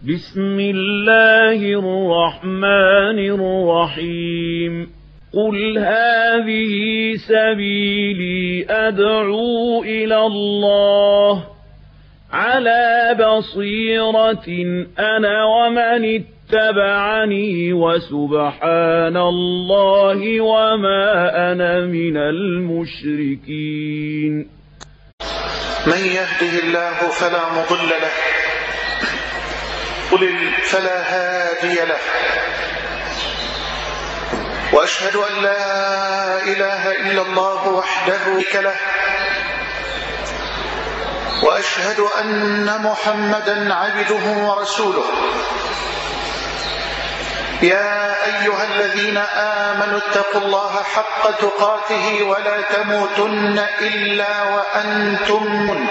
بسم الله الرحمن الرحيم قل هذه سبيلي أدعو إلى الله على بصيرة أنا ومن اتبعني وسبحان الله وما أنا من المشركين. من يهده الله فلا مضل له فلا هادي له، وأشهد أن لا إله إلا الله وحده لا شريك له، وأشهد أن محمدا عبده ورسوله. يا أيها الذين آمنوا اتقوا الله حق تقاته ولا تموتن إلا وأنتم مسلمون.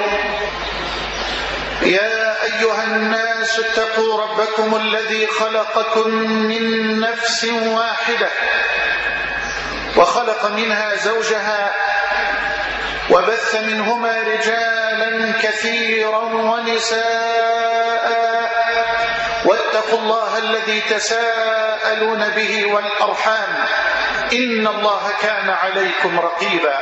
يا أيها الناس اتقوا ربكم الذي خلقكم من نفس واحدة وخلق منها زوجها وبث منهما رجالا كثيرا ونساء، واتقوا الله الذي تساءلون به والأرحام إن الله كان عليكم رقيبا.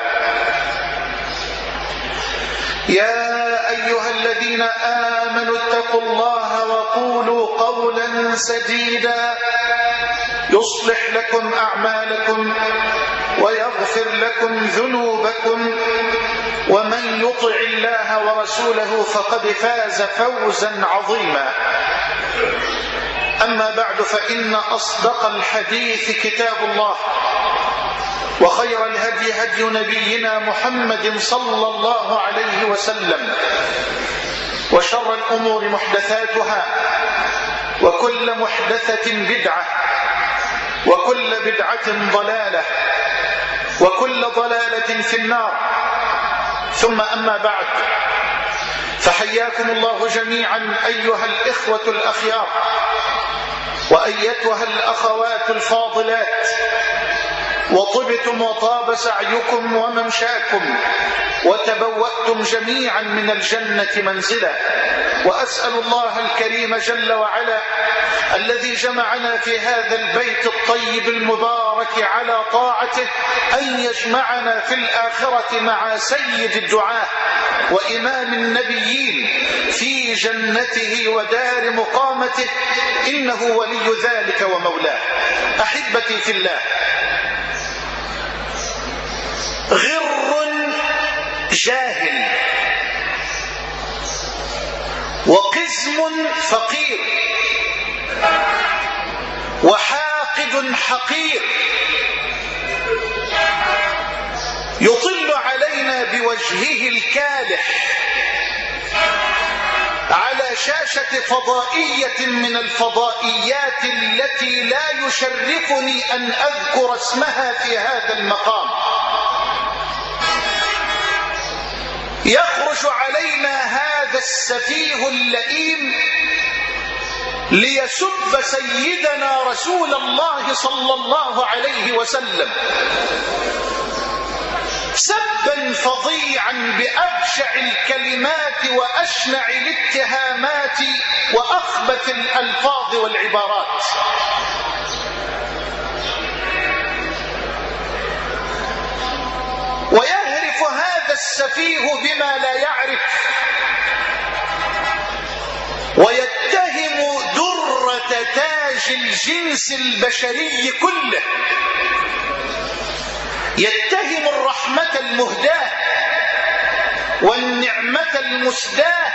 يا أيها الذين آمنوا اتقوا الله وقولوا قولا سديدا يصلح لكم أعمالكم ويغفر لكم ذنوبكم، ومن يطع الله ورسوله فقد فاز فوزا عظيما. أما بعد، فإن أصدق الحديث كتاب الله، وخير الهدي هدي نبينا محمد صلى الله عليه وسلم، وشر الأمور محدثاتها، وكل محدثة بدعة، وكل بدعة ضلالة، وكل ضلالة في النار. ثم أما بعد، فحياكم الله جميعا أيها الإخوة الأخيار، وأيتها الأخوات الفاضلات، وطبتم وطاب سعيكم وممشاكم، وتبوأتم جميعا من الجنة منزلا. وأسأل الله الكريم جل وعلا الذي جمعنا في هذا البيت الطيب المبارك على طاعته أن يجمعنا في الآخرة مع سيد الدعاة وإمام النبيين في جنته ودار مقامته، إنه ولي ذلك ومولاه. أحبتي في الله، غر جاهل وقزم فقير وحاقد حقير يطل علينا بوجهه الكالح على شاشة فضائية من الفضائيات التي لا يشرفني أن أذكر اسمها في هذا المقام. يخرج علينا هذا السفيه اللئيم ليسب سيدنا رسول الله صلى الله عليه وسلم سبا فظيعا بأبشع الكلمات وأشنع الاتهامات وأخبث الألفاظ والعبارات. ويهرف هذا السفيه بما لا يعرف، ويتهم درة تاج الجنس البشري كله، يتهم الرحمة المهداة والنعمة المسداة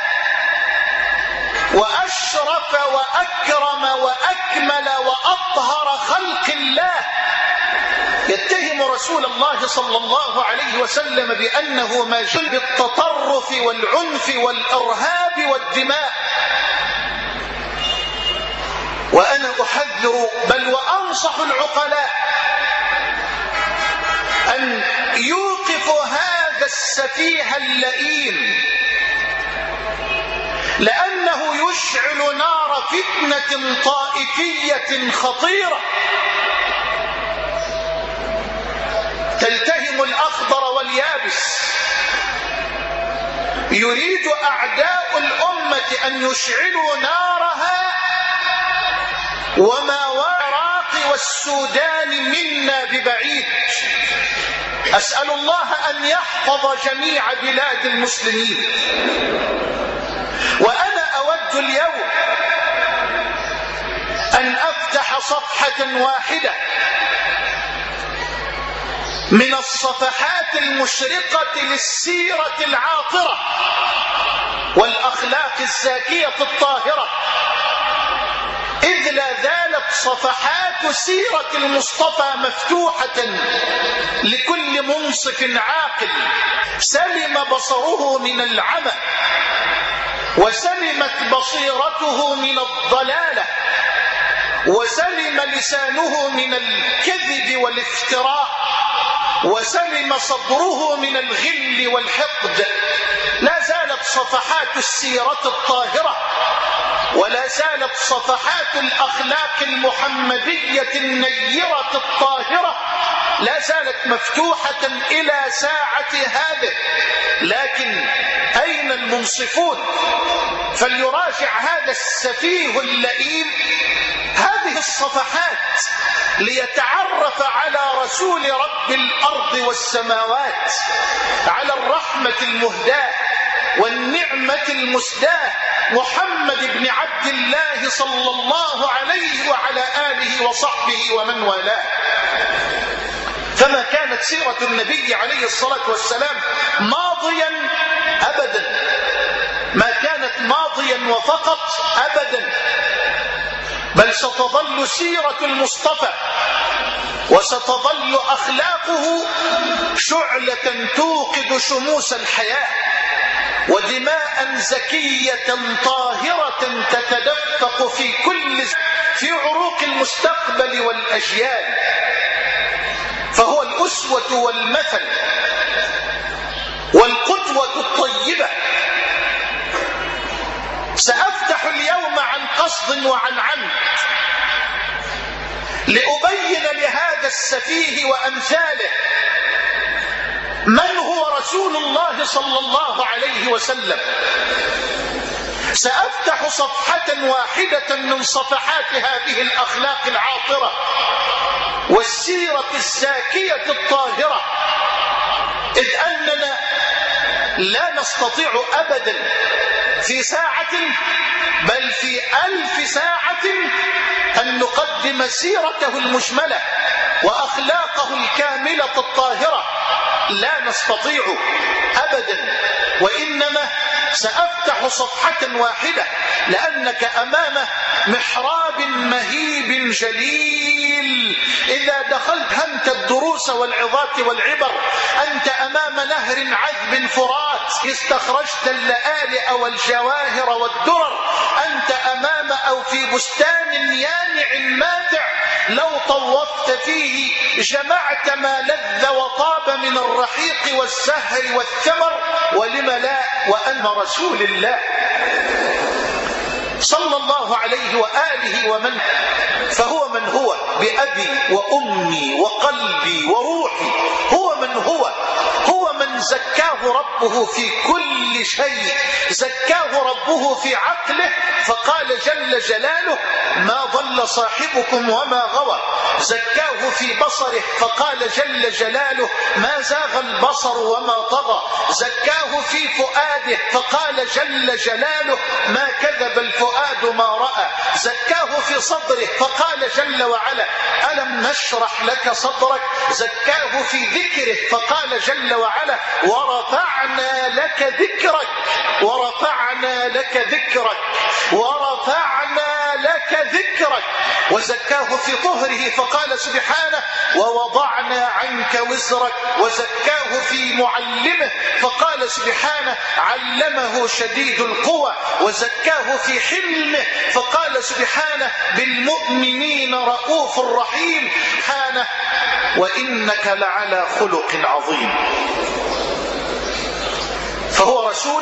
وأشرف وأكرم وأكمل وأطهر خلق الله، يتهم رسول الله صلى الله عليه وسلم بأنه ما جل بالتطرف والعنف والإرهاب والدماء. وأنا أحذر بل وأنصح العقلاء أن يوقفوا هذا السفيه اللئيم، لأنه يشعل نار فتنة طائفية خطيرة تلتهم الأخضر واليابس. يريد أعداء الأمة أن يشعلوا نارها وما العراق والسودان منا ببعيد. أسأل الله أن يحفظ جميع بلاد المسلمين. وأنا أود اليوم أن أفتح صفحة واحدة من الصفحات المشرقة للسيرة العاطرة والأخلاق الزاكية الطاهرة، إذ لا زالت صفحات سيرة المصطفى مفتوحة لكل منصف عاقل سلم بصره من العمى وسلمت بصيرته من الضلالة وسلم لسانه من الكذب والافتراء وسلم صدره من الغل والحقد. لا زالت صفحات السيرة الطاهرة ولا زالت صفحات الأخلاق المحمدية النيرة الطاهرة لا زالت مفتوحة إلى ساعة هذه. لكن أين المنصفون؟ فليراجع هذا السفيه اللئيم هذه الصفحات ليتعرف على رسول رب الأرض والسماوات، على الرحمة المهداة والنعمة المسداة، محمد بن عبد الله صلى الله عليه وعلى آله وصحبه ومن والاه. فما كانت سيرة النبي عليه الصلاة والسلام ماضيا أبدا، ما كانت ماضيا وفقط أبدا، بل ستظل سيرة المصطفى وستظل أخلاقه شعلة توقد شموس الحياة ودماء زكية طاهرة تتدفق في عروق المستقبل والأجيال. فهو الأسوة والمثل والقدوة الطيبة. سأفتح اليوم عن قصد وعن عمد لأبين لهذا السفيه وأمثاله من هو رسول الله صلى الله عليه وسلم. سأفتح صفحة واحدة من صفحات هذه الأخلاق العاطرة والسيرة الزاكية الطاهرة، إذ أننا لا نستطيع أبدا في ساعة بل في 1000 ساعة أن نقدم سيرته المشملة وأخلاقه الكاملة الطاهرة، لا نستطيع أبدا. وإنما سأفتح صفحة واحدة لأنك أمام محراب مهيب جليل. إذا دخلت همت الدروس والعظات والعبر أنت أمام نهر عذب فرات استخرجت اللآلئ والجواهر والدرر، أنت أمام أو في بستان يانع ماتع لو طوفت فيه جمعت ما لذ وطاب من الرحيق والزهر والثمر، ولم لا وأن رسول الله صلى الله عليه وآله ومن فهو من هو بأبي وأمي وقلبي وروحي، هو من هو من زكاه ربه في كل شيء، زكاه ربه في عقله فقال جل جلاله ما ضل صاحبكم وما غوى، زكاه في بصره فقال جل جلاله ما زاغ البصر وما طغى، زكاه في فؤاده فقال جل جلاله ما كذب الفؤاد ما رأى، زكاه في صدره فقال جل وعلا ألم نشرح لك صدرك، زكاه في ذكره فقال جل وعلا ورفعنا لك ذكرك ورفعنا لك ذكرك ورفعنا لك ذكرك، وزكاه في طهره فقال سبحانه ووضعنا عنك وزرك، وزكاه في معلمه فقال سبحانه علمه شديد القوى، وزكاه في حلمه فقال سبحانه بالمؤمنين رؤوف رحيم، سبحانه وإنك لعلى خلق عظيم. فهو رسول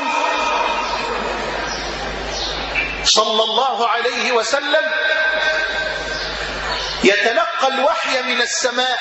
صلى الله عليه وسلم يتلقى الوحي من السماء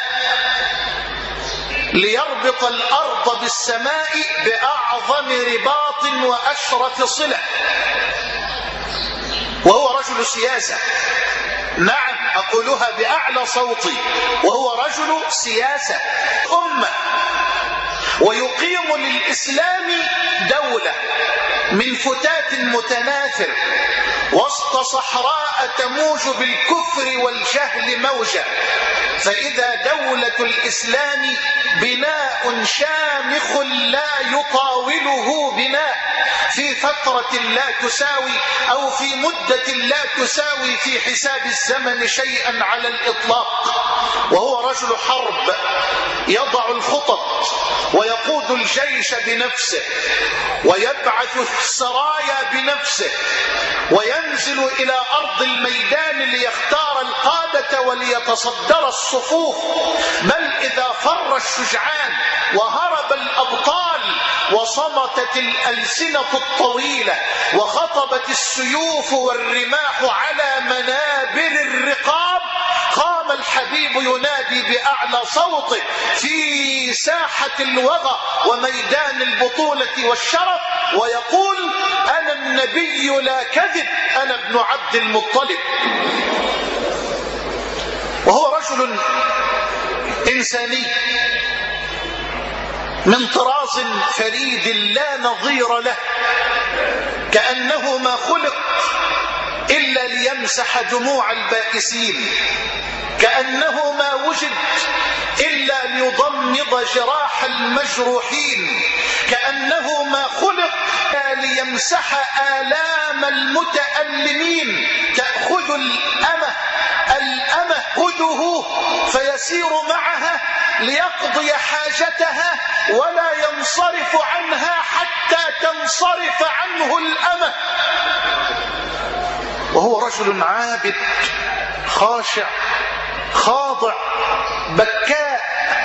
ليربط الأرض بالسماء بأعظم رباط وأشرف صلة، وهو رجل سياسة. نعم أقولها بأعلى صوتي، وهو رجل سياسة أمة، ويقيم للإسلام دولة من فتات متناثر وسط صحراء تموج بالكفر والجهل موجة. فإذا دولة الإسلام بناء شامخ لا يطاوله بناء في فترة لا تساوي أو في مدة لا تساوي في حساب الزمن شيئا على الإطلاق، وهو رجل حرب يضع الخطط ويقود الجيش بنفسه ويبعث السرايا بنفسه وينزل إلى أرض الميدان ليختار القادة وليتصدر الصفوف، بل إذا فر الشجعان وهرب الأبطال وصمتت الألسنة الطويلة وخطبت السيوف والرماح على منابر الرقاب، قام الحبيب ينادي بأعلى صوته في ساحة الوغى وميدان البطولة والشرف ويقول: أنا النبي لا كذب، أنا ابن عبد المطلب. وهو رجل إنساني من طراز فريد لا نظير له، كأنه ما خلق إلا ليمسح دموع البائسين، كأنه ما وجد إلا ليضمد جراح المجروحين، كأنه ما خلق ليمسح آلام المتألمين. تأخذ الأمة خذه فيسير معها ليقضي حاجتها ولا ينصرف عنها حتى تنصرف عنه الأمة. وهو رجل عابد خاشع خاضع بكاء،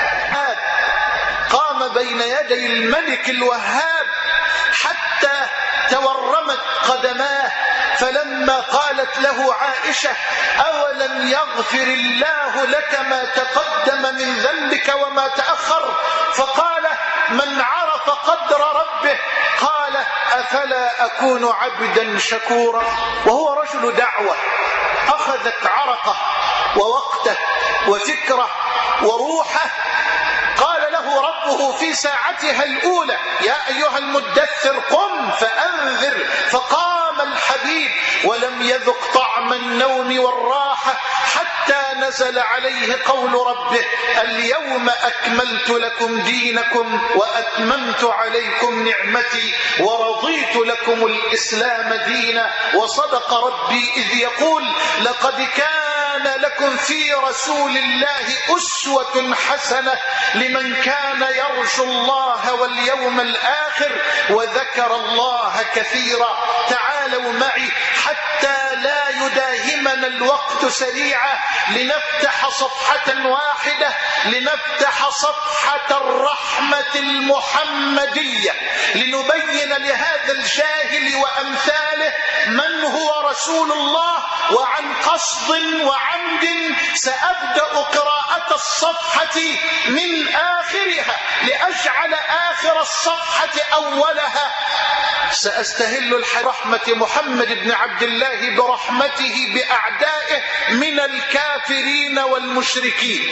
قام بين يدي الملك الوهاب حتى تورمت قدماه، فلما قالت له عائشة: أولم يغفر الله لك ما تقدم من ذنبك وما تأخر؟ فقال: من عرف قدر ربه قال: أفلا أكون عبدا شكورا. وهو رجل دعوة أخذت عرقه ووقته وفكره وروحه. قال له ربه في ساعتها الأولى: يا أيها المدثر قم فأنذر. فقام الحبيب ولم يذق طعم النوم والراحة حتى نزل عليه قول ربه: اليوم أكملت لكم دينكم وأتممت عليكم نعمتي ورضيت لكم الإسلام دينا. وصدق ربي إذ يقول: لقد كان لكم في رسول الله أسوة حسنة لمن كان يرجو الله واليوم الآخر وذكر الله كثيرا. تعالوا معي حتى لا يداهمنا الوقت سريعا لنفتح صفحة واحدة، لنفتح صفحة الرحمة المحمدية، لنبين لهذا الجاهل وأمثاله من هو رسول الله. وعن قصد وعمد سأبدأ قراءة الصفحة من آخرها لأجعل آخر الصفحة أولها. سأستهل رحمة محمد بن عبد الله برحمته بأعدائه من الكافرين والمشركين.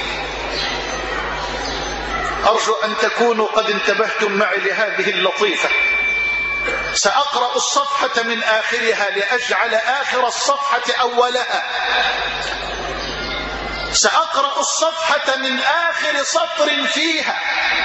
أرجو أن تكونوا قد انتبهتم معي لهذه اللطيفة. سأقرأ الصفحة من آخرها لأجعل آخر الصفحة أولها. سأقرأ الصفحة من آخر سطر فيها.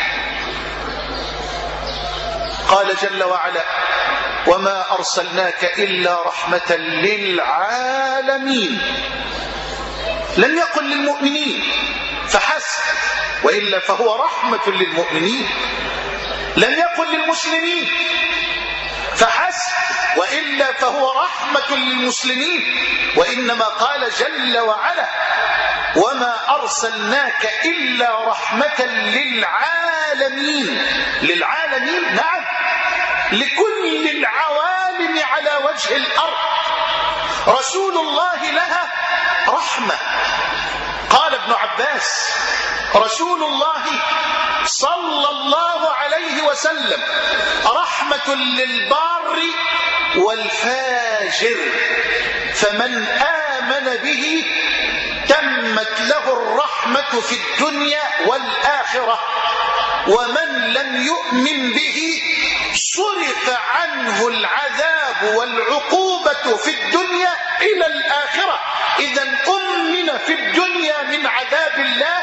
قال جل وعلا: وما أرسلناك إلا رحمة للعالمين. لم يقل للمؤمنين فحسب، وإلا فهو رحمة للمؤمنين. لم يقل للمسلمين فحسب، وإلا فهو رحمة للمسلمين. وإنما قال جل وعلا: وما أرسلناك إلا رحمة للعالمين. للعالمين، نعم، لكل العوالم على وجه الأرض. رسول الله لها رحمة. قال ابن عباس: رسول الله صلى الله عليه وسلم رحمة للبار والفاجر، فمن آمن به تمت له الرحمة في الدنيا والآخرة، ومن لم يؤمن به صرف عنه العذاب والعقوبة في الدنيا إلى الآخرة. إذا أمن في الدنيا من عذاب الله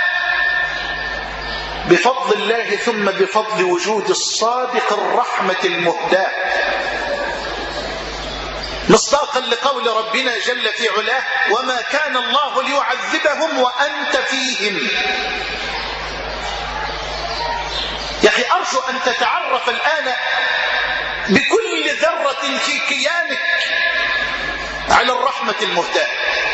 بفضل الله، ثم بفضل وجود الصادق الرحمة المهداة، مصداقا لقول ربنا جل في علاه: وما كان الله ليعذبهم وأنت فيهم. يا أخي أرجو أن تتعرف الآن بكل ذرة في كيانك على الرحمة المهداة.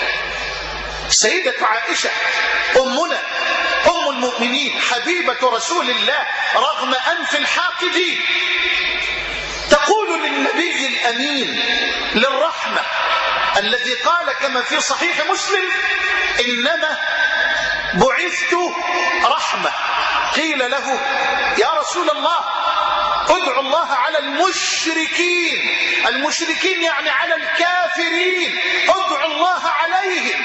سيدة عائشة أمنا أم المؤمنين حبيبة رسول الله رغم أنف الحاقدين تقول للنبي الأمين للرحمة الذي قال كما في صحيح مسلم: إنما بعثت رحمة. قيل له: يا رسول الله ادعو الله على المشركين. المشركين يعني على الكافرين، ادعو الله عليهم.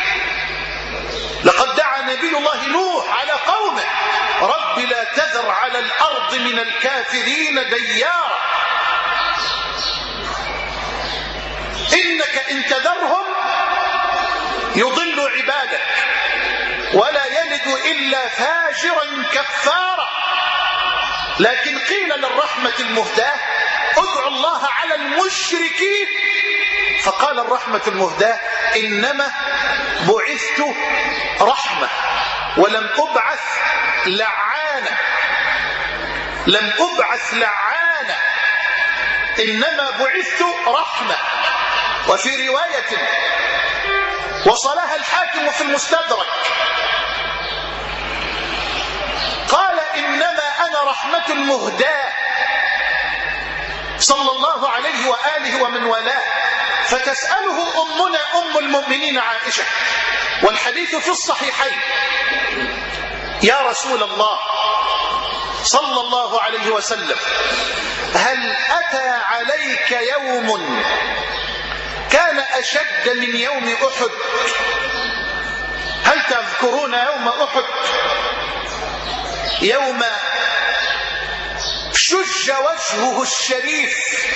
لقد دعا نبي الله نوح على قومه: رب لا تذر على الأرض من الكافرين ديارا، إنك إن تذرهم يضل عبادك ولا يلد إلا فاجرا كفارا. لكن قيل للرحمة المهداة: ادعو الله على المشركين. فقال الرحمة المهداة: إنما بعثت رحمة ولم أبعث لعانة. لم أبعث لعانة، إنما بعثت رحمة. وفي رواية وصلها الحاكم في المستدرك قال: إنما أنا رحمة المهداة صلى الله عليه وآله ومن والاه. فتسأله أمنا أم المؤمنين عائشة والحديث في الصحيحين: يا رسول الله صلى الله عليه وسلم، هل أتى عليك يوم كان أشد من يوم أحد؟ هل تذكرون يوم أحد؟ يوم شج وجهه الشريف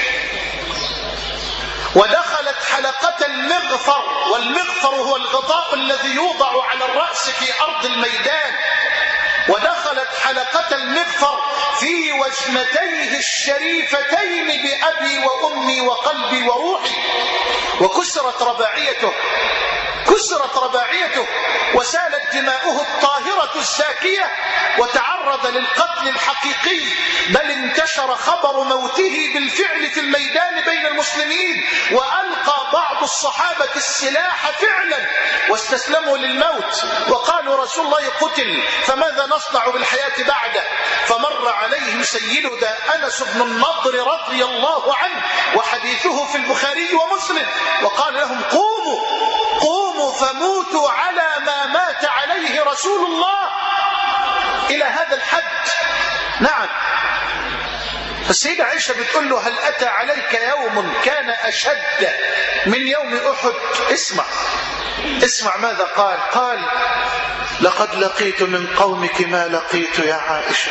ودخلت حلقة المغفر، والمغفر هو الغطاء الذي يوضع على الرأس في أرض الميدان، ودخلت حلقة المغفر في وجنتيه الشريفتين بأبي وأمي وقلبي وروحي، وكسرت رباعيته، كسرت رباعيته وسالت دماؤه الطاهرة الزاكية، وتعرض للقتل الحقيقي، بل انتشر خبر موته بالفعل في الميدان بين المسلمين، وألقى بعض الصحابة السلاح فعلا واستسلموا للموت وقالوا: رسول الله قتل فماذا نصنع بالحياة بعده؟ فمر عليهم سيدنا أنس بن النضر رضي الله عنه وحديثه في البخاري ومسلم، وقال لهم: قوموا قوموا فموتوا على ما مات عليه رسول الله. إلى هذا الحد. نعم. السيدة عائشة بتقول له: هل أتى عليك يوم كان أشد من يوم أحد؟ اسمع اسمع ماذا قال. قال: لقد لقيت من قومك ما لقيت يا عائشة.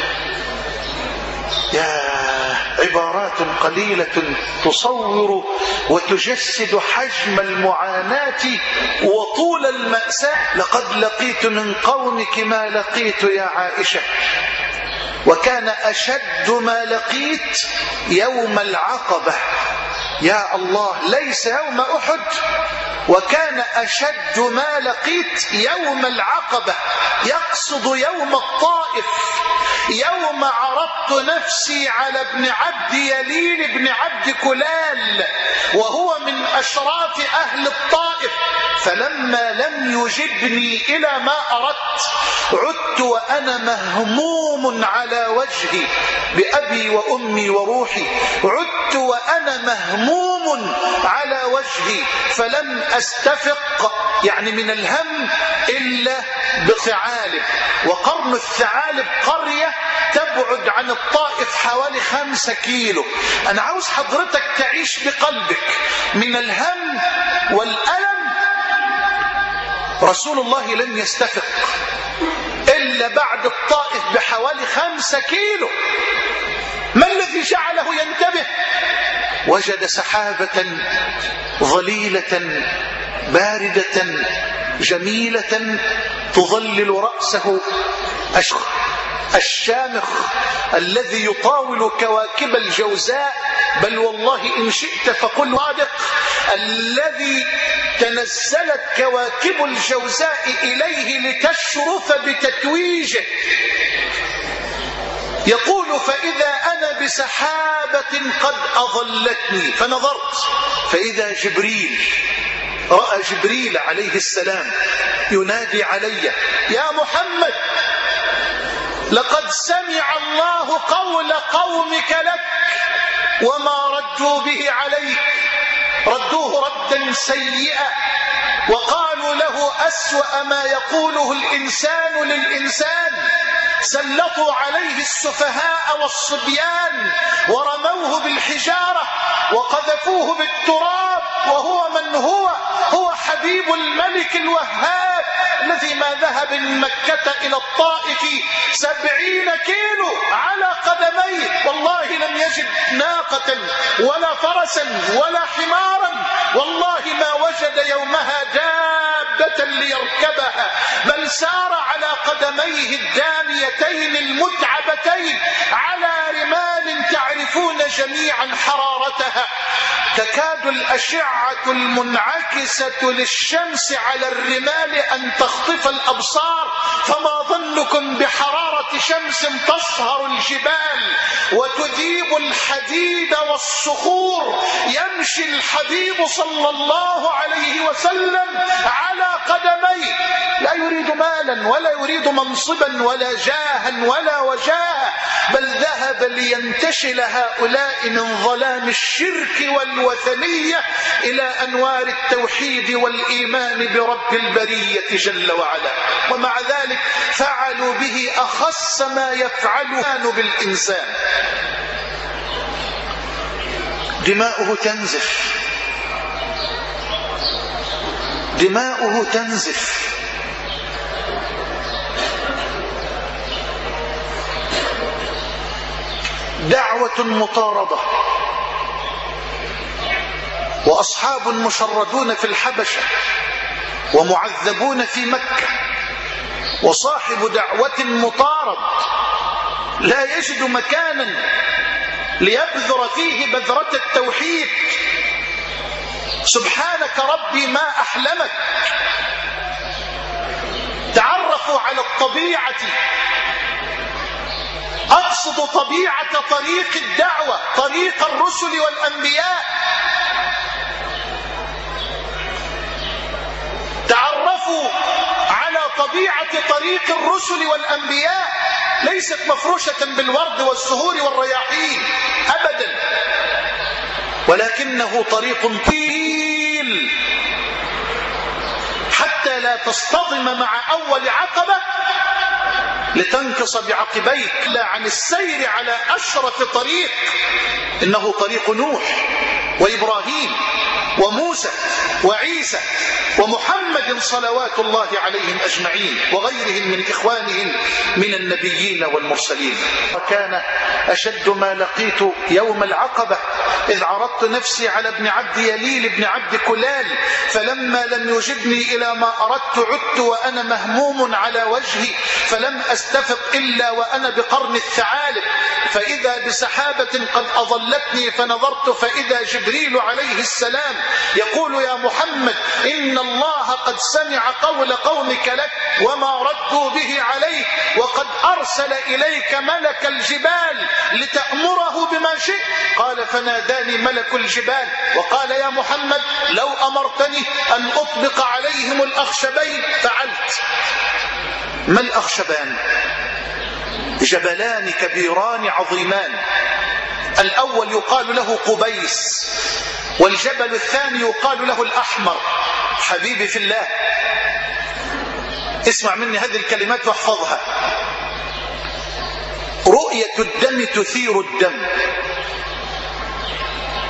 يا عبارات قليلة تصور وتجسد حجم المعاناة وطول المأساة. لقد لقيت من قومك ما لقيت يا عائشة، وكان أشد ما لقيت يوم العقبة. يا الله، ليس يوم أحد، وكان أشد ما لقيت يوم العقبة، يقصد يوم الطائف، يوم عرضت نفسي على ابن عبد يليل بن عبد كلال وهو من أشراف أهل الطائف، فلما لم يجبني إلى ما أردت عدت وأنا مهموم على وجهي بأبي وأمي وروحي، عدت وأنا مهموم على وجهي فلم أستفق، يعني من الهم، إلا بثعالب. وقرن الثعالب قرية تبعد عن الطائف حوالي 5 كيلو. أنا عاوز حضرتك تعيش بقلبك من الهم والألم رسول الله لم يستفق إلا بعد الطائف بحوالي 5 كيلو. ما الذي جعله ينتبه؟ وجد سحابة ظليلة باردة جميلة تظلل رأسه الشامخ الذي يطاول كواكب الجوزاء، بل والله إن شئت فقل صادق، الذي تنزلت كواكب الجوزاء إليه لتشرف بتتويجه. يقول فإذا أنا بسحابة قد أظلتني، فنظرت فإذا رأى جبريل عليه السلام ينادي علي: يا محمد، لقد سمع الله قول قومك لك وما ردوا به عليك، ردوه ردا سيئا وقالوا له أسوأ ما يقوله الإنسان للإنسان، سلطوا عليه السفهاء والصبيان ورموه بالحجارة وقذفوه بالتراب، وهو من هو حبيب الملك الوهاب الذي ما ذهب من مكة إلى الطائف 70 كيلو على قدميه، والله لم يجد ناقة ولا فرسا ولا حمارا، والله ما وجد يومها دابة ليركبها، بل سار على قدميه الداميتين المتعبتين على رمال تعرفون جميعا حرارتها، تكاد الأشعة المنعكسة للشمس على الرمال أن تخطف الأبصار، فما ظنكم بحرارة شمس تصهر الجبال وتذيب الحديد والصخور. يمشي الحبيب صلى الله عليه وسلم على قدميه، لا يريد مالا ولا يريد منصبا ولا جاها ولا وجاهة، بل ذهب لينتشل هؤلاء من ظلام الشرك والوثنية إلى أنوار التوحيد والإيمان برب البرية جل وعلا. ومع ذلك فعلوا به أخص ما يفعلون بالإنسان. دماؤه تنزف، دماؤه تنزف. دعوة مطاردة، وأصحاب مشردون في الحبشة ومعذبون في مكة، وصاحب دعوة مطارد لا يجد مكانا ليبذر فيه بذرة التوحيد. سبحانك ربي ما أحلمك. تعرفوا على الطبيعة، أقصد طبيعة طريق الدعوة، طريق الرسل والأنبياء. تعرفوا على طبيعة طريق الرسل والأنبياء، ليست مفروشة بالورد والزهور والرياحين أبدا، ولكنه طريق طويل حتى لا تصطدم مع أول عقبة لتنكص بعقبيك، لا عن السير على أشرف طريق. إنه طريق نوح وإبراهيم وموسى وعيسى ومحمد صلوات الله عليهم أجمعين، وغيرهم من إخوانهم من النبيين والمرسلين. وكان أشد ما لقيت يوم العقبة إذ عرضت نفسي على ابن عبد يليل ابن عبد كلال، فلما لم يجبني إلى ما أردت عدت وأنا مهموم على وجهي، فلم أستفق إلا وأنا بقرن الثعالب، فإذا بسحابة قد أظلتني، فنظرت فإذا جبريل عليه السلام يقول: يا محمد، إن الله قد سمع قول قومك لك وما ردوا به عليك، وقد أرسل إليك ملك الجبال لتأمره بما شئت. قال: فناداني ملك الجبال وقال: يا محمد، لو أمرتني أن أطبق عليهم الأخشبين فعلت. ما الأخشبان؟ جبلان كبيران عظيمان، الأول يقال له قبيس، والجبل الثاني يقال له الأحمر. حبيبي في الله، اسمع مني هذه الكلمات واحفظها. رؤية الدم تثير الدم،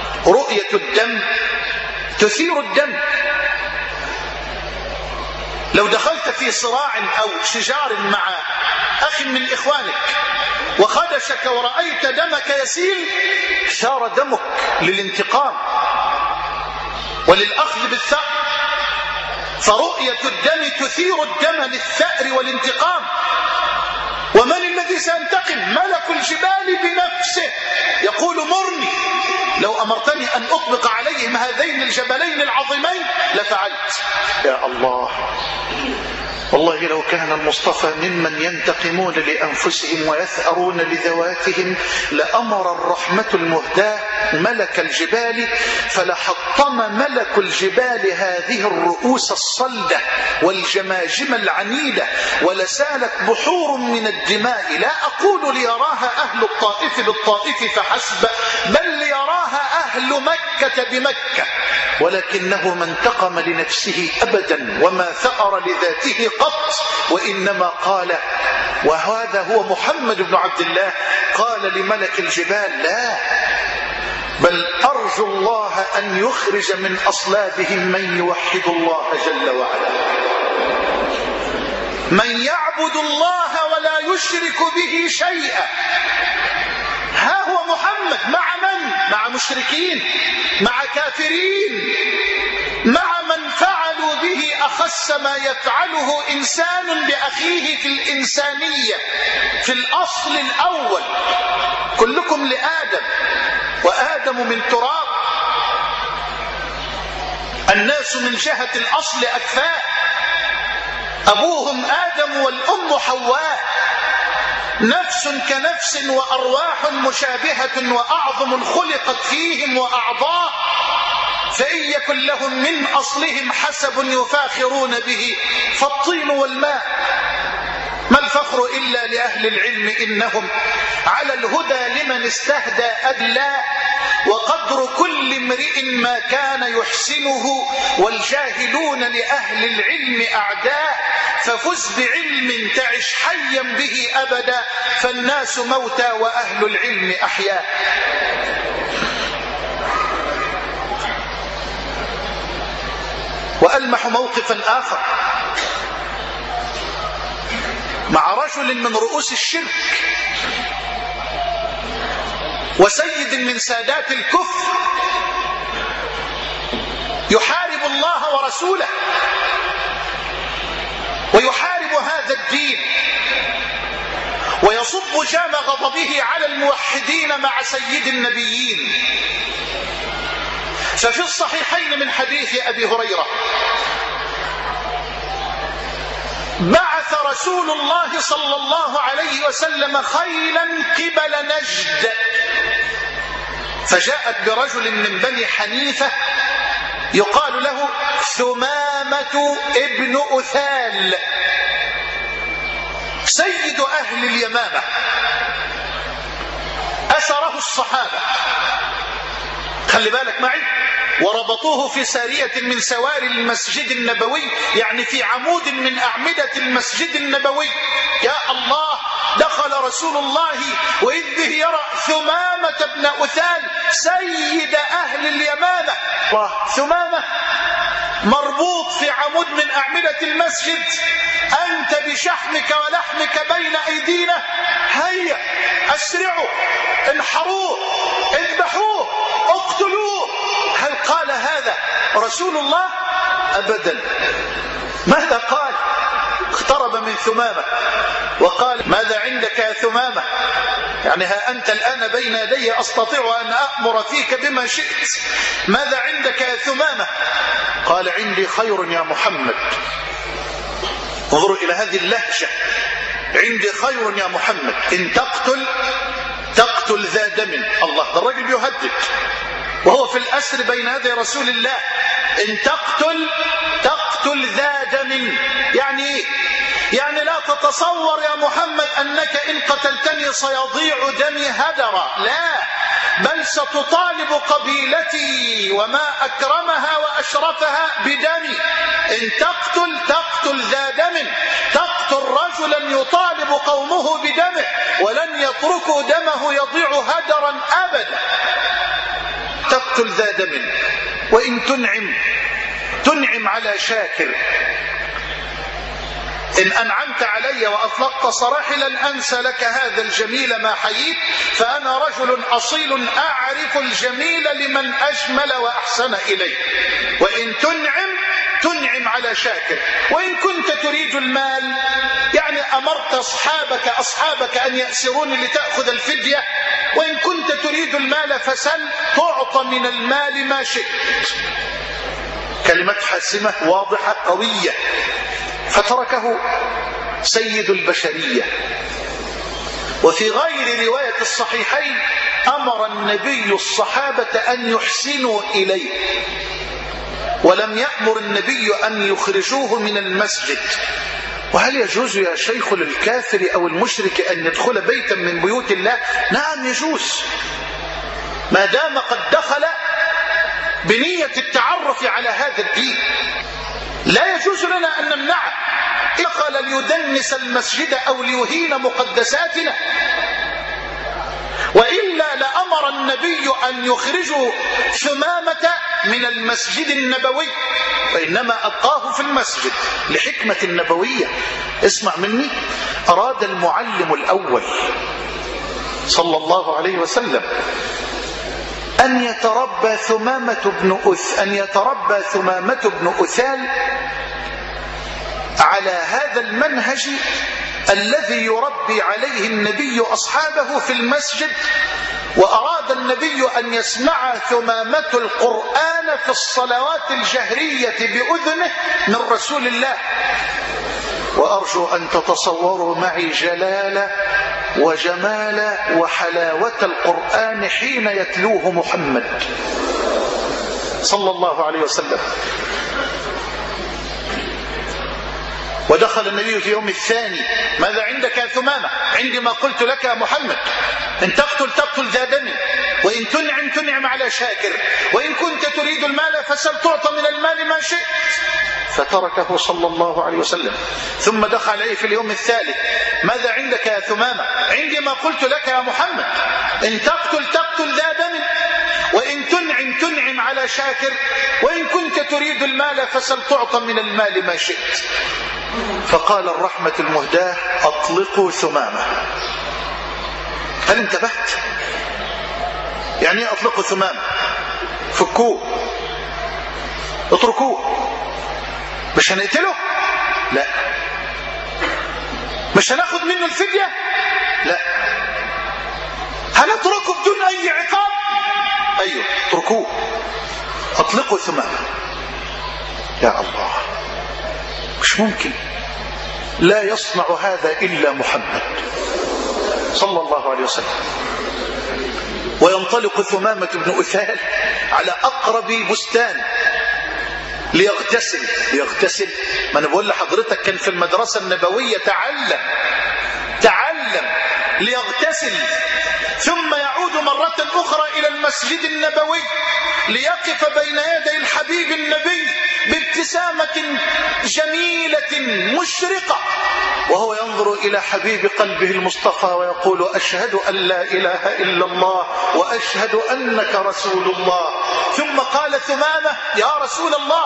رؤية الدم تثير الدم. لو دخلت في صراع أو شجار مع أخ من إخوانك وخدشك ورأيت دمك يسيل، ثار دمك للانتقام وللأخذ بالثأر، فرؤية الدم تثير الدم للثأر والانتقام. ومن الذي سينتقم؟ ملك الجبال بنفسه يقول مرني، لو أمرتني أن أطبق عليهم هذين الجبلين العظيمين لفعلت. يا الله، والله لو كان المصطفى ممن ينتقمون لأنفسهم ويثأرون لذواتهم لأمر الرحمة المهداة ملك الجبال فلحطم ملك الجبال هذه الرؤوس الصلدة والجماجم العنيدة ولسالت بحور من الدماء، لا أقول ليراها أهل الطائف بالطائف فحسب، بل ليراها أهل مكة بمكة، ولكنه ما انتقم لنفسه أبدا وما ثأر لذاته قط، وإنما قال، وهذا هو محمد بن عبد الله، قال لملك الجبال لا، بل أرجو الله أن يخرج من أصلابهم من يوحد الله جل وعلا، من يعبد الله ولا يشرك به شيئا. ها هو محمد مع من؟ مع مشركين، مع كافرين، مع من فعلوا به أخس ما يفعله إنسان بأخيه في الإنسانية، في الأصل الأول. كلكم لآدم وآدم من تراب، الناس من جهة الأصل أكفاء، أبوهم آدم والأم حواء، نفس كنفس وأرواح مشابهة وأعظم خلقت فيهم وأعضاء، فإن يكن لهم من أصلهم حسب يفاخرون به فالطين والماء. ما الفخر إلا لأهل العلم إنهم على الهدى لمن استهدى أدلى، وقدر كل امرئ ما كان يحسنه، والجاهلون لأهل العلم أعداء، ففز بعلم تعش حيا به أبدا، فالناس موتى وأهل العلم أحياء. وألمح موقفا آخر مع رجل من رؤوس الشرك وسيد من سادات الكفر يحارب الله ورسوله ويحارب هذا الدين ويصب جام غضبه على الموحدين مع سيد النبيين. ففي الصحيحين من حديث أبي هريرة بعث رسول الله صلى الله عليه وسلم خيلا قبل نجد، فجاءت برجل من بني حنيفة يقال له ثمامة ابن أثال، سيد أهل اليمامة، أسره الصحابة، خلي بالك معي، وربطوه في سارية من سواري المسجد النبوي، يعني في عمود من أعمدة المسجد النبوي. يا الله، دخل رسول الله وإذ به يرى ثمامة بن أثال سيد أهل اليمامة، ثمامة مربوط في عمود من أعمدة المسجد، أنت بشحمك ولحمك بين أيدينا، هيا أسرعوا، انحروه، اذبحوه، اقتلوه. هل قال هذا رسول الله؟ أبدا. ماذا قال؟ اقترب من ثمامة وقال ماذا عندك يا ثمامة؟ يعني ها أنت الآن بين يدي أستطيع أن أأمر فيك بما شئت، ماذا عندك يا ثمامة؟ قال عندي خير يا محمد. انظروا إلى هذه اللهجة، عندي خير يا محمد، إن تقتل ذا دم. الله، ده الرجل بيهدد وهو في الأسر بين يدي رسول الله. إن تقتل ذا دم، يعني إيه؟ يعني لا تتصور يا محمد أنك إن قتلتني سيضيع دمي هدرا، لا، بل ستطالب قبيلتي وما أكرمها وأشرفها بدمي. إن تقتل ذا دم، تقتل رجلا يطالب قومه بدمه ولن يتركوا دمه يضيع هدرا أبدا. تقتل ذا دم، وإن تنعم على شاكر، إن أنعمت علي وأطلقت سراحي لن أنسى لك هذا الجميل ما حييت، فأنا رجل أصيل أعرف الجميل لمن أجمل وأحسن إليه. وإن تنعم على شاكر، وإن كنت تريد المال يعني أمرت أصحابك أن يأسروني لتأخذ الفدية، وإن كنت تريد المال فسل تعطى من المال ما شئت. كلمات حاسمة واضحة قوية. فتركه سيد البشرية. وفي غير رواية الصحيحين أمر النبي الصحابة أن يحسنوا إليه، ولم يأمر النبي أن يخرجوه من المسجد. وهل يجوز يا شيخ للكافر أو المشرك أن يدخل بيتا من بيوت الله؟ نعم يجوز، ما دام قد دخل بنية التعرف على هذا الدين. لا يجوز لنا أن نمنعه دخل ليدنس المسجد أو ليهين مقدساتنا، وإلا لأمر النبي أن يخرجوا ثمامة من المسجد النبوي، وإنما أبقاه في المسجد لحكمة نبوية. اسمع مني، أراد المعلم الأول صلى الله عليه وسلم أن يتربى ثمامة بن أثال على هذا المنهج الذي يربي عليه النبي أصحابه في المسجد. وأراد النبي أن يسمع ثمامة القرآن في الصلوات الجهرية بأذنه من رسول الله. وأرجو أن تتصوروا معي جلال وجمال وحلاوة القرآن حين يتلوه محمد صلى الله عليه وسلم. ودخل النبي في يوم الثاني: ماذا عندك يا ثمامة؟ عندي ما قلت لك يا محمد، إن تقتل ذا دم، وإن تنعم على شاكر، وإن كنت تريد المال فسل تعطى من المال ما شئت. فتركه صلى الله عليه وسلم. ثم دخل عليه في اليوم الثالث: ماذا عندك يا ثمامة؟ عندي ما قلت لك يا محمد، إن تقتل ذا دم، وإن تنعم على شاكر، وإن كنت تريد المال فسل تعطى من المال ما شئت. فقال الرحمة المهداة: أطلقوا ثمامة. هل انتبهت؟ يعني أطلقوا ثمامة، فكوه، اتركوه. مش هنقتله؟ لا. مش هناخد منه الفدية؟ لا. هنتركه بدون أي عقاب؟ أيوه، اتركوه، أطلقوا ثمامة. يا الله، مش ممكن. لا يصنع هذا إلا محمد صلى الله عليه وسلم. وينطلق ثمامة بن أثال على أقرب بستان ليغتسل. ما أنا بقول لحضرتك كان في المدرسة النبوية، تعلم ليغتسل، ثم يعود مرة أخرى إلى المسجد النبوي ليقف بين يدي الحبيب النبي بابتسامة جميلة مشرقة، وهو ينظر إلى حبيب قلبه المصطفى ويقول: أشهد أن لا إله إلا الله وأشهد أنك رسول الله. ثم قال ثمامة: يا رسول الله،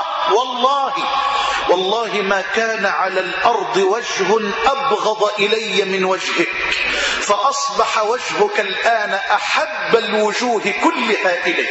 والله ما كان على الأرض وجه أبغض إلي من وجهك، فأصبح وجهك الآن أحب الوجوه كلها إلي.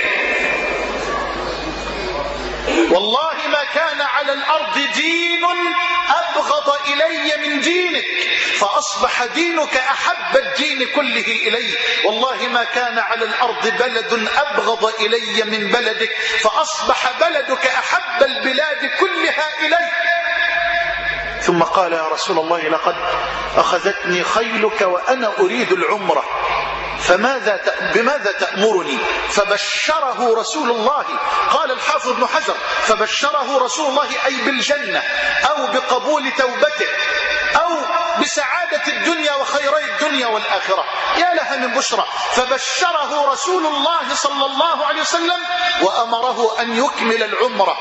والله ما كان على الأرض دين أبغض إلي من دينك، فأصبح دينك أحب الدين كله إلي. والله ما كان على الأرض بلد أبغض إلي من بلدك، فأصبح بلدك أحب البلاد كلها إلي. ثم قال: يا رسول الله، لقد أخذتني خيلك وأنا أريد العمرة، بماذا تأمرني؟ فبشره رسول الله. قال الحافظ ابن حجر: فبشره رسول الله أي بالجنة، أو بقبول توبته، أو بسعادة الدنيا وخيري الدنيا والآخرة. يا لها من بشرى. فبشره رسول الله صلى الله عليه وسلم وأمره أن يكمل العمرة.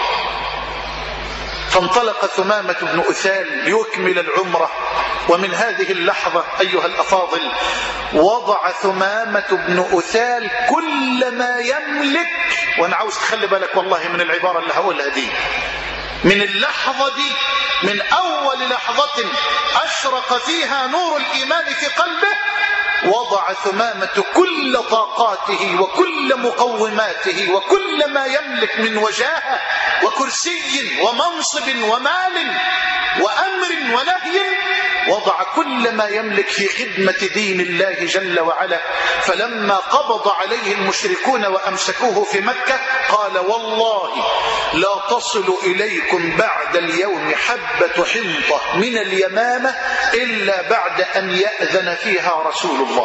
فانطلق ثمامة بن أثال ليكمل العمرة. ومن هذه اللحظة أيها الأفاضل وضع ثمامة بن أثال كل ما يملك. وأنا عاوز تخلي بالك والله من العبارة اللي هقولها دي. من اللحظة دي من أول لحظة أشرق فيها نور الإيمان في قلبه وضع ثمامة كل طاقاته وكل مقوماته وكل ما يملك من وجاهة وكرسي ومنصب ومال وأمر ونهي، وضع كل ما يملك في خدمة دين الله جل وعلا. فلما قبض عليه المشركون وأمسكوه في مكة قال والله لا تصل إليكم بعد اليوم حبة حنطة من اليمامة إلا بعد أن يأذن فيها رسول الله.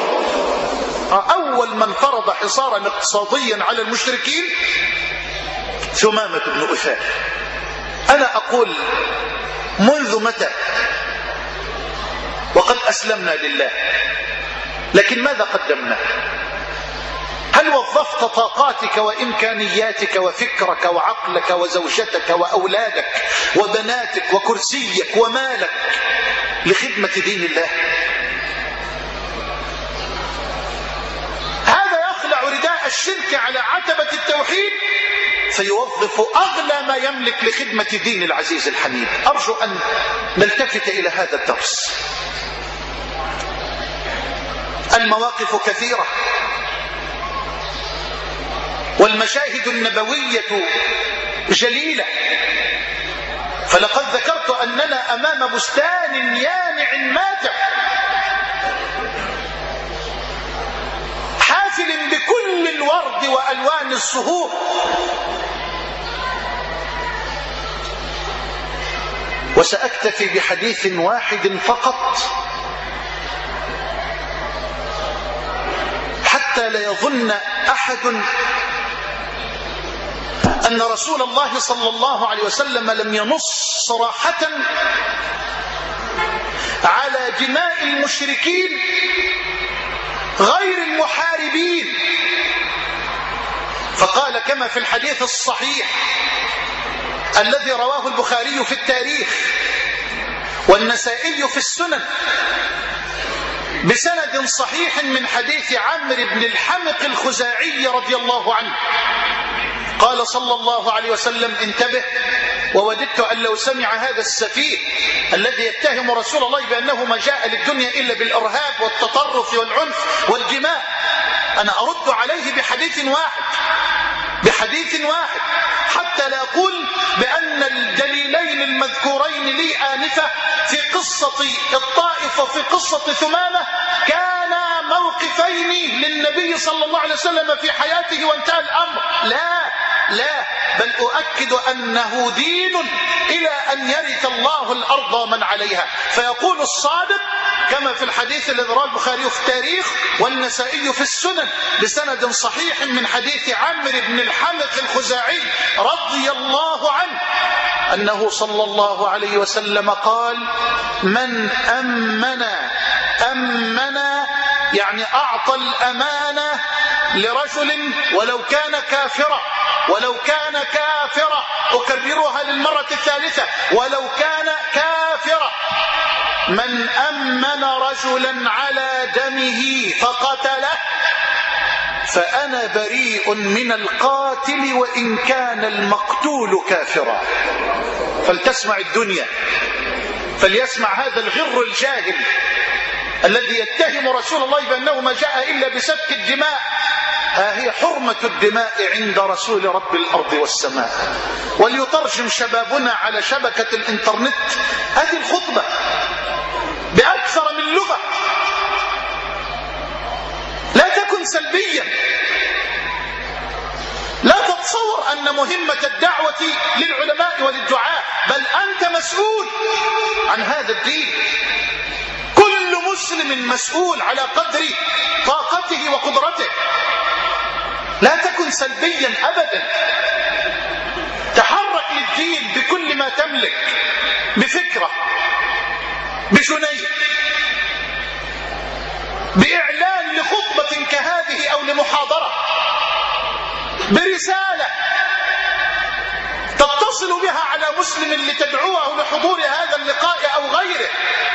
أول من فرض حصارا اقتصاديا على المشركين ثمامة بن أثال. أنا أقول منذ متى وقد أسلمنا لله، لكن ماذا قدمنا؟ هل وظفت طاقاتك وإمكانياتك وفكرك وعقلك وزوجتك وأولادك وبناتك وكرسيك ومالك لخدمة دين الله؟ هذا يخلع رداء الشرك على عتبة التوحيد فيوظف أغلى ما يملك لخدمة دين العزيز الحميد. أرجو أن نلتفت إلى هذا الدرس. المواقف كثيرة والمشاهد النبوية جليلة، فلقد ذكرت أننا أمام بستان يانع ماتع حافل بكل الورد وألوان الزهور، وسأكتفي بحديث واحد فقط حتى لا يظن أحد أن رسول الله صلى الله عليه وسلم لم ينص صراحة على دماء المشركين غير المحاربين، فقال كما في الحديث الصحيح الذي رواه البخاري في التاريخ والنسائي في السنن بسند صحيح من حديث عمرو بن الحمق الخزاعي رضي الله عنه قال صلى الله عليه وسلم: انتبه، ووددت أن لو سمع هذا السفيه الذي يتهم رسول الله بأنه ما جاء للدنيا إلا بالإرهاب والتطرف والعنف والدماء، أنا أرد عليه بحديث واحد حتى لا أقول بأن الدليلين المذكورين لي آنفة في قصة الطائف وفي قصة ثمامة كانا موقفين للنبي صلى الله عليه وسلم في حياته وانتهى الأمر. لا، بل أؤكد أنه دين إلى أن يرث الله الأرض ومن عليها. فيقول الصادق كما في الحديث الذي رواه البخاري في التاريخ والنسائي في السنن بسند صحيح من حديث عمرو بن الحمق الخزاعي رضي الله عنه أنه صلى الله عليه وسلم قال: من أمن يعني أعطى الأمانة لرجل ولو كان كافرا، أكررها للمرة الثالثة، ولو كان كافرا، من أمن رجلا على دمه فقتله فأنا بريء من القاتل وإن كان المقتول كافرا. فلتسمع الدنيا، فليسمع هذا الغر الجاهل الذي يتهم رسول الله بأنه ما جاء إلا بسفك الدماء. ها هي حرمة الدماء عند رسول رب الأرض والسماء. وليترجم شبابنا على شبكة الإنترنت هذه الخطبة بأكثر من لغة. لا تكن سلبيا، لا تتصور أن مهمة الدعوة للعلماء وللدعاء، بل أنت مسؤول عن هذا الدين. كل مسلم مسؤول على قدر طاقته وقدرته. لا تكن سلبيا أبدا، تحرك للدين بكل ما تملك، بفكرة، بجنيه، بإعلان لخطبة كهذه أو لمحاضرة، برسالة تتصل بها على مسلم لتدعوه لحضور هذا اللقاء أو غيره،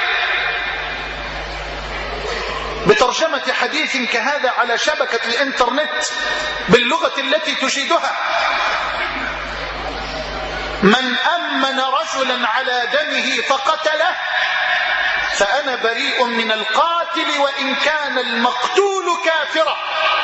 بترجمة حديث كهذا على شبكة الإنترنت باللغة التي تجيدها. من أمن رجل رجلا على دمه فقتله فأنا بريء من القاتل وإن كان المقتول كافرا.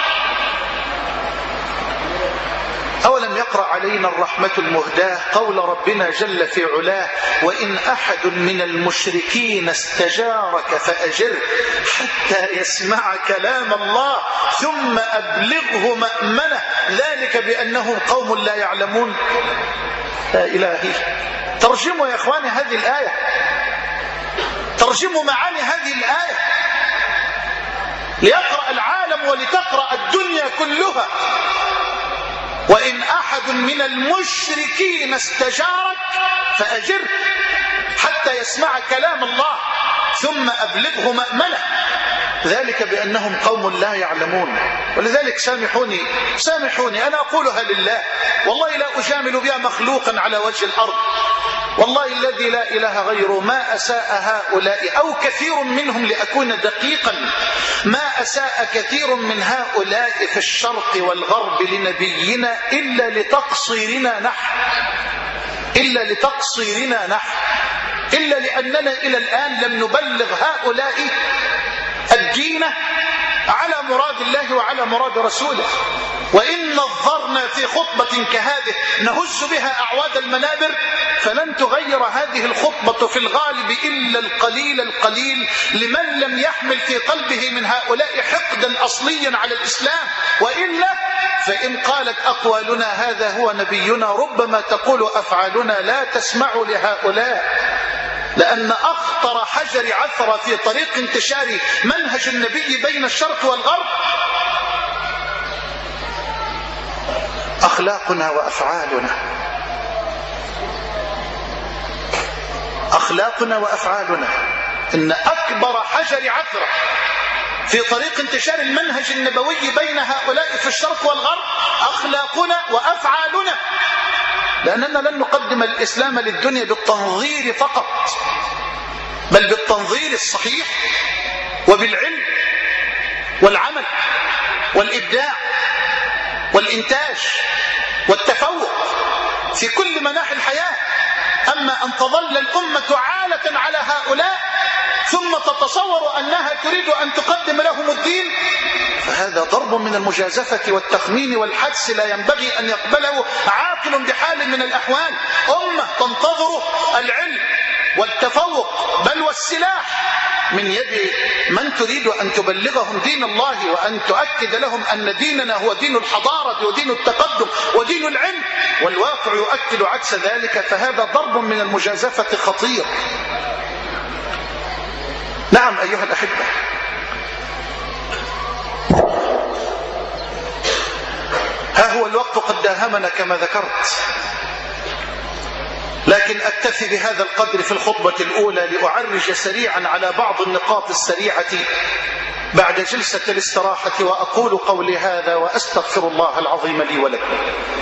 أولم يقرأ علينا الرحمة المهداة قول ربنا جل في علاه: وإن أحد من المشركين استجارك فأجره حتى يسمع كلام الله ثم أبلغه مأمنه ذلك بأنهم قوم لا يعلمون. يا إلهي، ترجموا يا إخواني هذه الآية، ترجموا معاني هذه الآية ليقرأ العالم ولتقرأ الدنيا كلها. وإن أحد من المشركين استجارك فأجره حتى يسمع كلام الله ثم أبلغه مأمنه ذلك بأنهم قوم لا يعلمون. ولذلك سامحوني أنا أقولها لله، والله لا أجامل بها مخلوقا على وجه الأرض، والله الذي لا إله غيره ما أساء هؤلاء أو كثير منهم، لأكون دقيقا، ما أساء كثير من هؤلاء في الشرق والغرب لنبينا إلا لتقصيرنا نحن، إلا لأننا إلى الآن لم نبلغ هؤلاء الدين على مراد الله وعلى مراد رسوله. وإن نظرنا في خطبة كهذه نهز بها أعواد المنابر فلن تغير هذه الخطبة في الغالب إلا القليل لمن لم يحمل في قلبه من هؤلاء حقدا أصليا على الإسلام. وإلا فإن قالت أقوالنا هذا هو نبينا ربما تقول أفعالنا لا تسمع لهؤلاء، لأن أخطر حجر عثرة في طريق انتشار منهج النبي بين الشرق والغرب أخلاقنا وأفعالنا. إن أكبر حجر عثرة في طريق انتشار المنهج النبوي بين هؤلاء في الشرق والغرب أخلاقنا وأفعالنا، لأننا لن نقدم الإسلام للدنيا بالتنظير فقط، بل بالتنظير الصحيح وبالعلم والعمل والإبداع والإنتاج والتفوق في كل مناحي الحياة. أما أن تظل الأمة عالة على هؤلاء ثم تتصور أنها تريد أن تقدم لهم الدين، فهذا ضرب من المجازفة والتخمين والحدس لا ينبغي أن يقبله عاقل بحال من الأحوال. أمة تنتظر العلم والتفوق بل والسلاح من يد من تريد أن تبلغهم دين الله وأن تؤكد لهم أن ديننا هو دين الحضارة ودين التقدم ودين العلم، والواقع يؤكد عكس ذلك، فهذا ضرب من المجازفة خطير. نعم أيها الأحبة، ها هو الوقت قد داهمنا كما ذكرت، لكن أكتفي بهذا القدر في الخطبة الأولى لأعرج سريعا على بعض النقاط السريعة بعد جلسة الاستراحة، وأقول قولي هذا وأستغفر الله العظيم لي ولكم.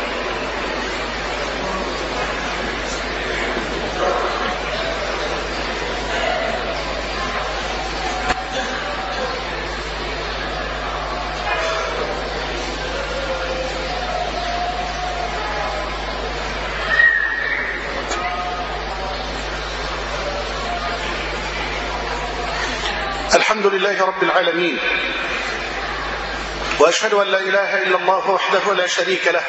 الحمد لله رب العالمين، وأشهد أن لا إله إلا الله وحده لا شريك له،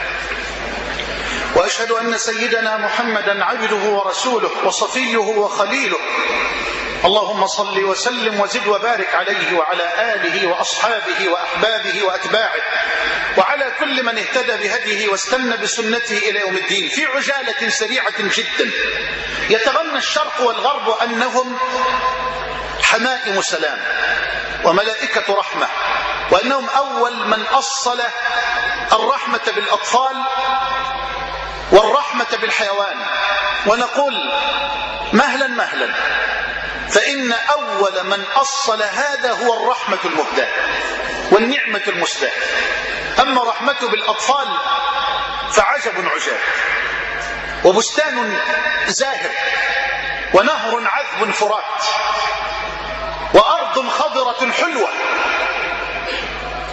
وأشهد أن سيدنا محمدا عبده ورسوله وصفيه وخليله. اللهم صل وسلم وزد وبارك عليه وعلى آله وأصحابه وأحبابه وأتباعه وعلى كل من اهتدى بهديه واستنى بسنته إلى يوم الدين. في عجالة سريعة جدا، يتغنى الشرق والغرب أنهم حمائم سلام وملائكة رحمة، وأنهم أول من أصل الرحمة بالأطفال والرحمة بالحيوان. ونقول مهلا مهلا، فإن أول من أصل هذا هو الرحمة المهداة والنعمة المسداة. أما رحمته بالأطفال فعجب عجاب، وبستان زاهر، ونهر عذب فرات، وأرض خضرة حلوة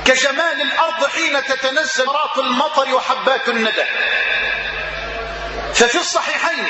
كجمال الأرض حين تتنزل مرات المطر وحبات الندى. ففي الصحيحين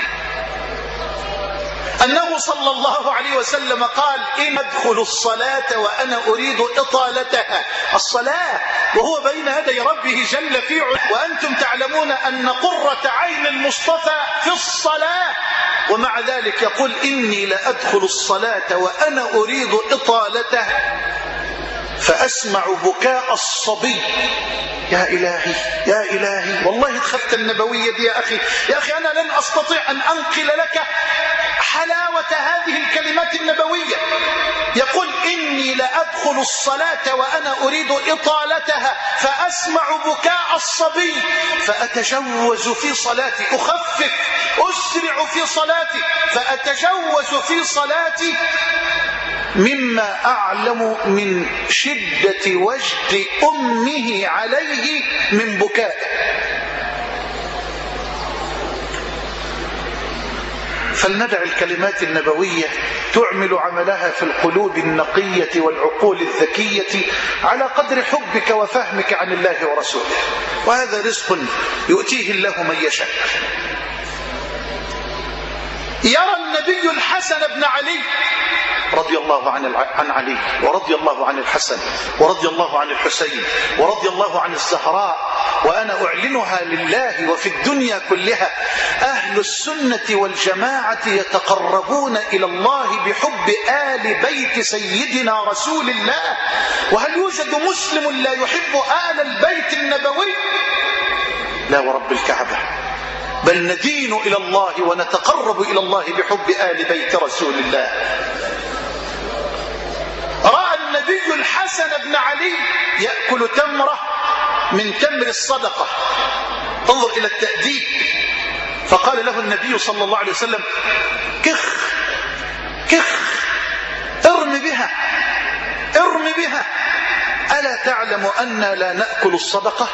أنه صلى الله عليه وسلم قال: إن أدخل الصلاة وأنا أريد إطالتها، الصلاة وهو بين يدي ربه جل في علاه، وأنتم تعلمون أن قرة عين المصطفى في الصلاة، ومع ذلك يقول: إني لأدخل الصلاة وأنا أريد إطالتها فأسمع بكاء الصبي. يا إلهي يا إلهي، والله خفت النبوية دي يا أخي. يا أخي أنا لن أستطيع أن أنقل لك حلاوة هذه الكلمات النبوية. يقول: إني لأدخل الصلاة وأنا أريد إطالتها فأسمع بكاء الصبي فأتجوز في صلاتي، أخفف أسرع في صلاتي فأتجوز في صلاتي مما أعلم من شدة وجد أمه عليه من بكائه. فلندع الكلمات النبوية تعمل عملها في القلوب النقية والعقول الذكية على قدر حبك وفهمك عن الله ورسوله، وهذا رزق يؤتيه الله من يشاء. يرى النبي الحسن بن علي رضي الله عن علي، ورضي الله عن الحسن، ورضي الله عن الحسين، ورضي الله عن الزهراء، وأنا أعلنها لله وفي الدنيا كلها: أهل السنة والجماعة يتقربون إلى الله بحب آل بيت سيدنا رسول الله. وهل يوجد مسلم لا يحب آل البيت النبوي؟ لا ورب الكعبة، بل ندين إلى الله ونتقرب إلى الله بحب آل بيت رسول الله. رأى النبي الحسن بن علي يأكل تمرة من تمر الصدقة، انظر إلى التأديب، فقال له النبي صلى الله عليه وسلم: كخ كخ، ارم بها ارم بها، ألا تعلم أننا لا نأكل الصدقة؟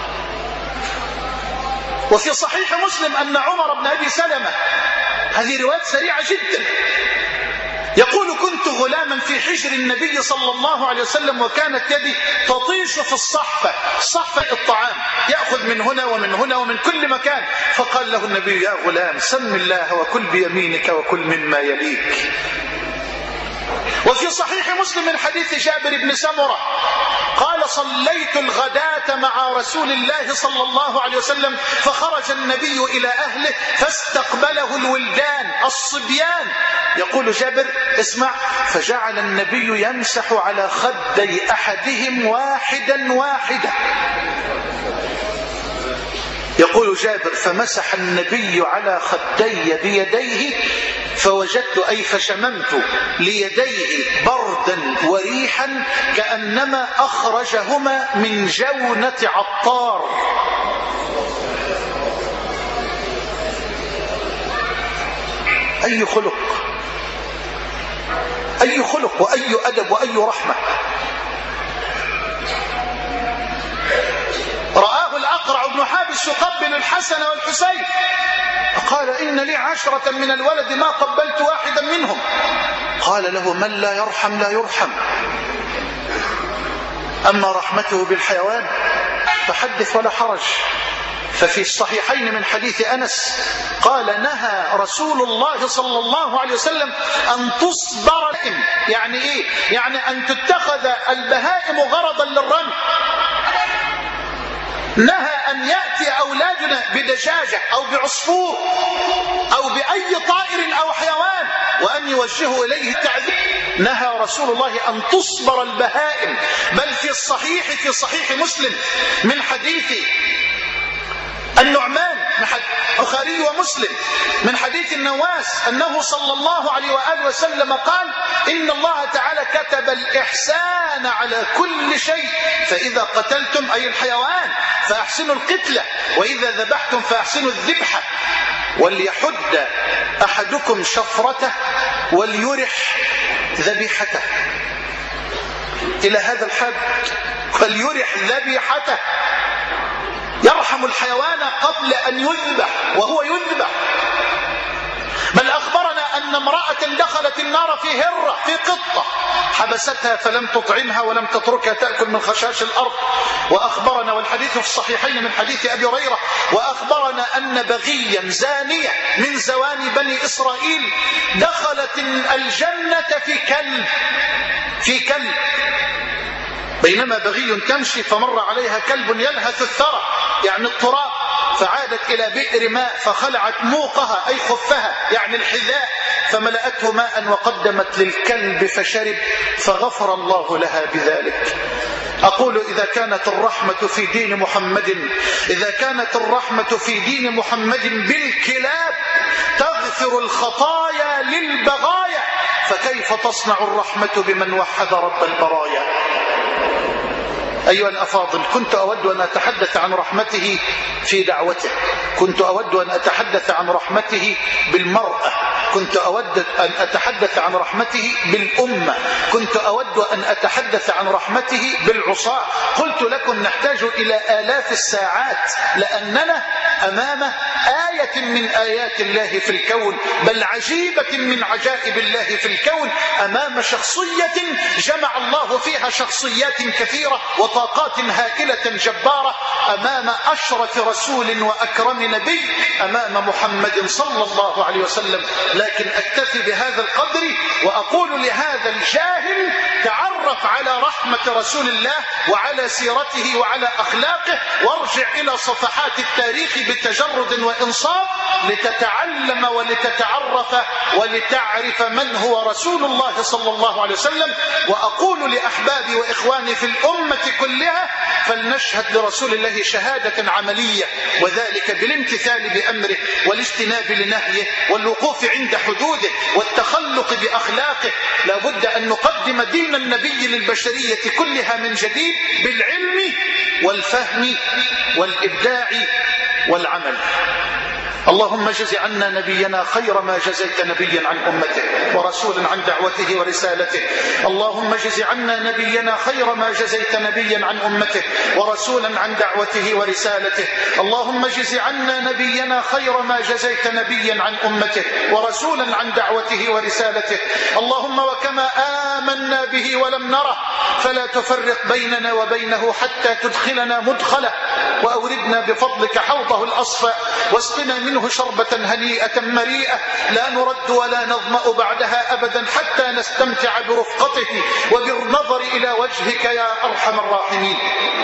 وفي صحيح مسلم أن عمر بن أبي سلمة، هذه رواية سريعة جدا، يقول: كنت غلاما في حجر النبي صلى الله عليه وسلم وكانت يدي تطيش في الصحفة الطعام، يأخذ من هنا ومن هنا ومن كل مكان، فقال له النبي: يا غلام سم الله وكل بيمينك وكل مما يليك. وفي صحيح مسلم من حديث جابر بن سمرة قال: صليت الغداة مع رسول الله صلى الله عليه وسلم فخرج النبي إلى أهله فاستقبله الولدان الصبيان. يقول جابر: اسمع، فجعل النبي يمسح على خدي أحدهم واحدا واحدا. يقول جابر: فمسح النبي على خدي بيديه فوجدت أي فشممت ليديه بردا وريحا كأنما أخرجهما من جونة عطار. أي خلق، أي خلق وأي أدب وأي رحمة. رآه الأقرع بن حابس يقبل الحسن والحسين، قال: إن لي 10 من الولد ما قبلت واحدا منهم. قال له: من لا يرحم لا يرحم، أما رحمته بالحيوان فحدث ولا حرج. ففي الصحيحين من حديث أنس قال: نهى رسول الله صلى الله عليه وسلم أن تصبر البهائم. يعني إيه؟ يعني أن تتخذ البهائم غرضا للرمي. نهى أن يأتي أولادنا بدجاجة أو بعصفور أو بأي طائر أو حيوان وأن يوجهوا إليه التعذيب. نهى رسول الله أن تصبر البهائم. بل في الصحيح، في صحيح مسلم من حديث النعمان، البخاري ومسلم، من حديث النواس أنه صلى الله عليه وآله وسلم قال: إن الله تعالى كتب الإحسان على كل شيء، فإذا قتلتم أي الحيوان فأحسنوا القتلة، وإذا ذبحتم فأحسنوا الذبحة، وليحد أحدكم شفرته وليرح ذبيحته. إلى هذا الحد، وليرح ذبيحته، يرحم الحيوان قبل أن يذبح وهو يذبح. بل أخبرنا أن امرأة دخلت النار في هرة، في قطة حبستها فلم تطعمها ولم تتركها تأكل من خشاش الأرض. وأخبرنا، والحديث في الصحيحين من حديث أبي هريرة، وأخبرنا أن بغيا زانية من زواني بني إسرائيل دخلت الجنة في كلب، بينما بغي تمشي فمر عليها كلب يلهث الثرى يعني التراب، فعادت إلى بئر ماء فخلعت موقها أي خفها يعني الحذاء فملأته ماء وقدمت للكلب فشرب فغفر الله لها بذلك. أقول إذا كانت الرحمة في دين محمد بالكلاب تغفر الخطايا للبغايا، فكيف تصنع الرحمة بمن وحد رب البرايا؟ أيها الأفاضل، كنت أود أن أتحدث عن رحمته في دعوته، كنت أود أن أتحدث عن رحمته بالمرأة، كنت أود أن أتحدث عن رحمته بالأمة، كنت أود أن أتحدث عن رحمته بالعصاة. قلت لكم نحتاج إلى آلاف الساعات، لأننا أمام آية من آيات الله في الكون، بل عجيبة من عجائب الله في الكون، أمام شخصية جمع الله فيها شخصيات كثيرة وطاقات هائلة جبارة، أمام أشرف رسول وأكرم نبي، أمام محمد صلى الله عليه وسلم. لكن أكتفي بهذا القدر وأقول لهذا الجاهل تعرف على رحمة رسول الله وعلى سيرته وعلى أخلاقه، وارجع إلى صفحات التاريخ بتجرد وإنصاف لتتعلم ولتتعرف ولتعرف من هو رسول الله صلى الله عليه وسلم. وأقول لأحبابي وإخواني في الأمة كلها فلنشهد لرسول الله شهادة عملية، وذلك بالامتثال بأمره والاجتناب لنهيه والوقوف عند حدوده والتخلق بأخلاقه. لا بد أن نقدم دين النبي للبشرية كلها من جديد بالعلم والفهم والإبداع والعمل. اللهم اجز عنا نبينا خير ما جزيت نبيا عن أمته ورسولا عن دعوته ورسالته. اللهم اجز عنا نبينا خير ما جزيت نبيا عن أمته ورسولا عن دعوته ورسالته. اللهم اجز عنا نبينا خير ما جزيت نبيا عن أمته ورسولا عن دعوته ورسالته. اللهم وكما آمنا به ولم نره فلا تفرق بيننا وبينه حتى تدخلنا مدخله، وأوردنا بفضلك حوضه الأصفى، واسقنا منه شربة هنيئة مريئة لا نرد ولا نظمأ بعدها أبدا حتى نستمتع برفقته وبالنظر إلى وجهك يا أرحم الراحمين.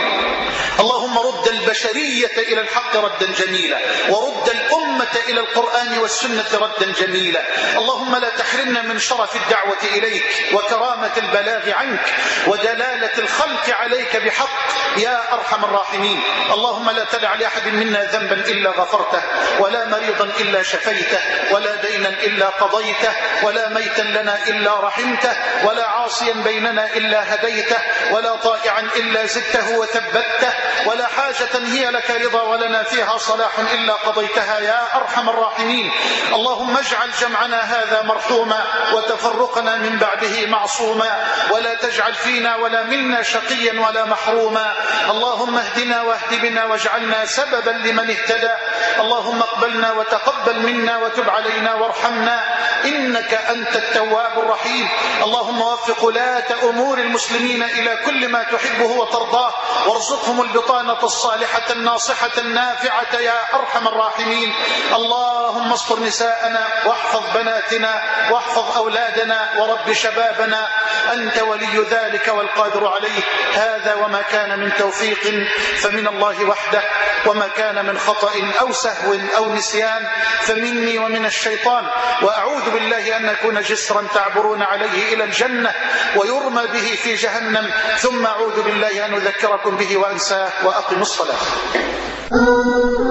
اللهم رد البشرية إلى الحق ردا جميلا، ورد الأمة إلى القرآن والسنة ردا جميلا. اللهم لا تحرمنا من شرف الدعوة إليك وكرامة البلاغ عنك ودلالة الخلق عليك بحق يا أرحم الراحمين. اللهم لا تدع لأحد منا ذنبا إلا غفرته، ولا مريضا إلا شفيته، ولا دينا إلا قضيته، ولا ميتا لنا إلا رحمته، ولا عاصيا بيننا إلا هديته، ولا طائعا إلا زدته وثبته، ولا حاجة هي لك رضا ولنا فيها صلاح إلا قضيتها يا أرحم الراحمين. اللهم اجعل جمعنا هذا مرحوما وتفرقنا من بعده معصوما، ولا تجعل فينا ولا منا شقيا ولا محروما. اللهم اهدنا واهد بنا واجعلنا سببا لمن اهتدى. اللهم اقبلنا وتقبل منا وتب علينا وارحمنا إنك أنت التواب الرحيم. اللهم وفق ولاة أمور المسلمين إلى كل ما تحبه وترضاه، وارزقهم البطانة الصالحة الناصحة النافعة يا أرحم الراحمين. اللهم استر نساءنا واحفظ بناتنا واحفظ أولادنا ورب شبابنا، أنت ولي ذلك والقادر عليه. هذا وما كان من توفيق فمن الله وحده، وما كان من خطأ أو سهو أو نسيان فمني ومن الشيطان. وأعوذ بالله أن نكون جسرا تعبرون عليه إلى الجنة ويرمى به في جهنم، ثم أعوذ بالله أن أذكركم به وأنساه. وأقم الصلاة.